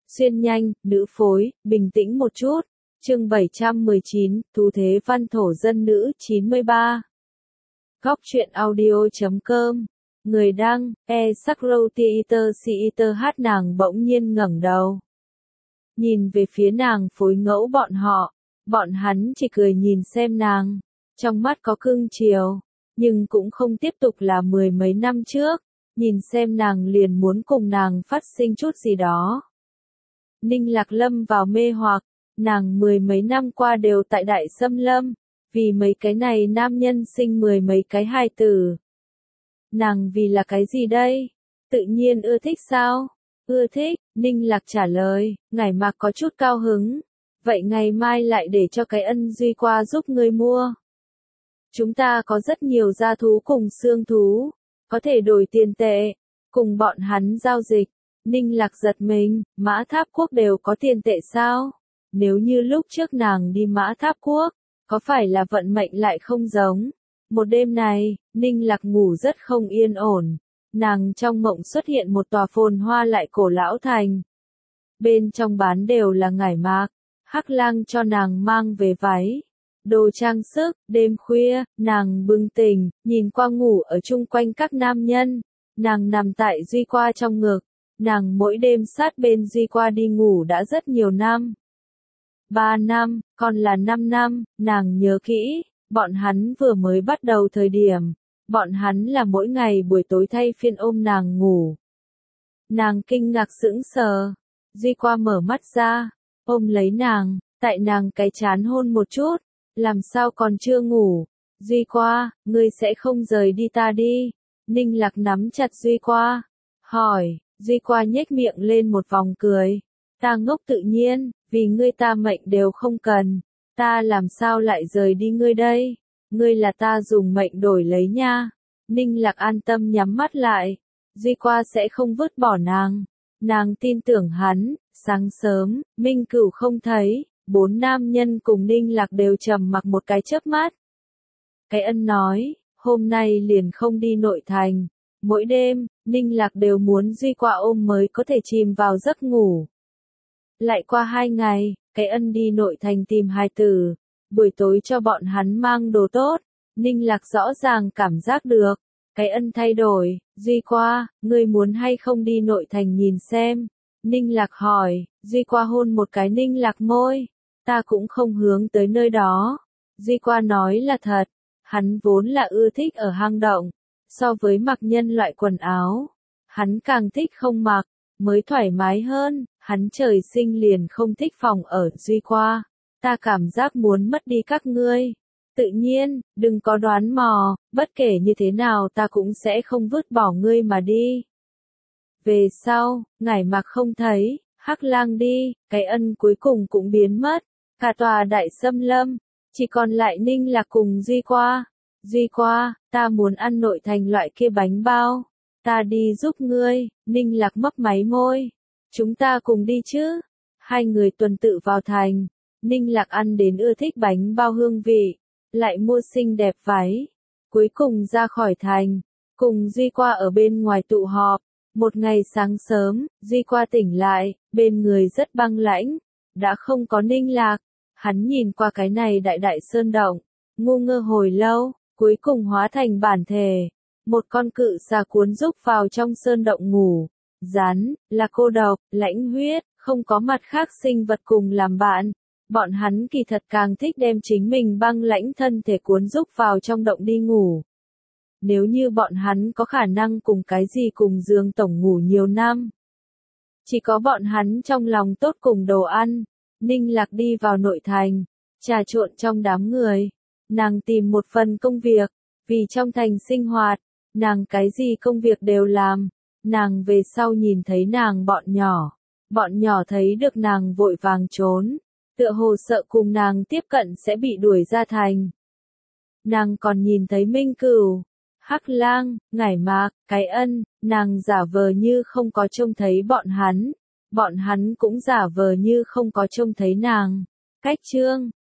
Xuyên nhanh, nữ phối, bình tĩnh một chút. Chương 719, Tú thế văn thổ dân nữ 93. Góc truyện audio.com. Người đăng, Sakrotiiter hát nàng bỗng nhiên ngẩng đầu. Nhìn về phía nàng phối ngẫu bọn hắn chỉ cười nhìn xem nàng. Trong mắt có cưng chiều, nhưng cũng không tiếp tục là mười mấy năm trước. Nhìn xem nàng liền muốn cùng nàng phát sinh chút gì đó. Ninh Lạc lâm vào mê hoặc, nàng mười mấy năm qua đều tại Đại Xâm Lâm, vì mấy cái này nam nhân sinh mười mấy cái hài tử. Nàng vì là cái gì đây? Tự nhiên ưa thích sao? Ưa thích, Ninh Lạc trả lời, Ngải Mạc có chút cao hứng. Vậy ngày mai lại để cho cái Ân Duy qua giúp ngươi mua. Chúng ta có rất nhiều gia thú cùng xương thú, có thể đổi tiền tệ, cùng bọn hắn giao dịch. Ninh Lạc giật mình, Mã Tháp Quốc đều có tiền tệ sao? Nếu như lúc trước nàng đi Mã Tháp Quốc, có phải là vận mệnh lại không giống? Một đêm này, Ninh Lạc ngủ rất không yên ổn. Nàng trong mộng xuất hiện một tòa phồn hoa lại cổ lão thành. Bên trong bán đều là Ngải Mạc, Hắc Lang cho nàng mang về váy, đồ trang sức. Đêm khuya, nàng bừng tỉnh, nhìn qua ngủ ở chung quanh các nam nhân. Nàng nằm tại Duy Qua trong ngực. Nàng mỗi đêm sát bên Duy Qua đi ngủ đã rất nhiều năm. 3 năm, còn là 5 năm, nàng nhớ kỹ, bọn hắn vừa mới bắt đầu thời điểm. Bọn hắn là mỗi ngày buổi tối thay phiên ôm nàng ngủ. Nàng kinh ngạc sững sờ. Duy Qua mở mắt ra, ôm lấy nàng, tại nàng cái trán hôn một chút. Làm sao còn chưa ngủ? Duy Qua, ngươi sẽ không rời đi ta đi. Ninh Lạc nắm chặt Duy Qua, hỏi. Duy Qua nhếch miệng lên một vòng cười. Ta ngốc tự nhiên, vì ngươi ta mệnh đều không cần. Ta làm sao lại rời đi ngươi đây? Ngươi là ta dùng mệnh đổi lấy nha. Ninh Lạc an tâm nhắm mắt lại. Duy Qua sẽ không vứt bỏ nàng. Nàng tin tưởng hắn. Sáng sớm, Minh Cửu không thấy. 4 nam nhân cùng Ninh Lạc đều trầm mặc một cái chớp mắt. Cái Ân nói, hôm nay liền không đi nội thành. Mỗi đêm, Ninh Lạc đều muốn Duy Qua ôm mới có thể chìm vào giấc ngủ. Lại qua 2 ngày, cái Ân đi nội thành tìm hài tử. Buổi tối cho bọn hắn mang đồ tốt. Ninh Lạc rõ ràng cảm giác được. Cái Ân thay đổi. Duy Qua, ngươi muốn hay không đi nội thành nhìn xem? Ninh Lạc hỏi. Duy Qua hôn một cái Ninh Lạc môi. Ta cũng không hướng tới nơi đó. Duy Qua nói là thật. Hắn vốn là ưa thích ở hang động. So với mặc nhân loại quần áo, hắn càng thích không mặc, mới thoải mái hơn. Hắn trời sinh liền không thích phòng ở. Duy Qua, ta cảm giác muốn mất đi các ngươi. Tự nhiên, đừng có đoán mò, bất kể như thế nào ta cũng sẽ không vứt bỏ ngươi mà đi. Về sau, Ngải Mạc không thấy, Hắc Lang đi, cái Ân cuối cùng cũng biến mất. Cả tòa Đại Xâm Lâm, chỉ còn lại Ninh Lạc cùng Duy Qua. Duy Qua, ta muốn ăn nội thành loại kia bánh bao. Ta đi giúp ngươi. Ninh Lạc mấp máy môi. Chúng ta cùng đi chứ. Hai người tuần tự vào thành. Ninh Lạc ăn đến ưa thích bánh bao hương vị. Lại mua xinh đẹp váy. Cuối cùng ra khỏi thành. Cùng Duy Qua ở bên ngoài tụ họp. Một ngày sáng sớm, Duy Qua tỉnh lại. Bên người rất băng lãnh. Đã không có Ninh Lạc. Hắn nhìn qua cái này đại sơn động. Ngu ngơ hồi lâu. Cuối cùng hóa thành bản thể. Một con cự xà cuốn rúc vào trong sơn động ngủ. Rắn, là cô độc, lãnh huyết, không có mặt khác sinh vật cùng làm bạn. Bọn hắn kỳ thật càng thích đem chính mình băng lãnh thân thể cuốn rúc vào trong động đi ngủ. Nếu như bọn hắn có khả năng cùng cái gì cùng giường tổng ngủ nhiều năm. Chỉ có bọn hắn trong lòng tốt cùng đồ ăn. Ninh Lạc đi vào nội thành, trà trộn trong đám người. Nàng tìm một phần công việc, vì trong thành sinh hoạt, nàng cái gì công việc đều làm. Nàng về sau nhìn thấy nàng bọn nhỏ thấy được nàng vội vàng trốn, tựa hồ sợ cùng nàng tiếp cận sẽ bị đuổi ra thành. Nàng còn nhìn thấy Minh Cửu, Hắc Lang, Ngải Mạc, cái Ân, nàng giả vờ như không có trông thấy bọn hắn cũng giả vờ như không có trông thấy nàng. Cách chương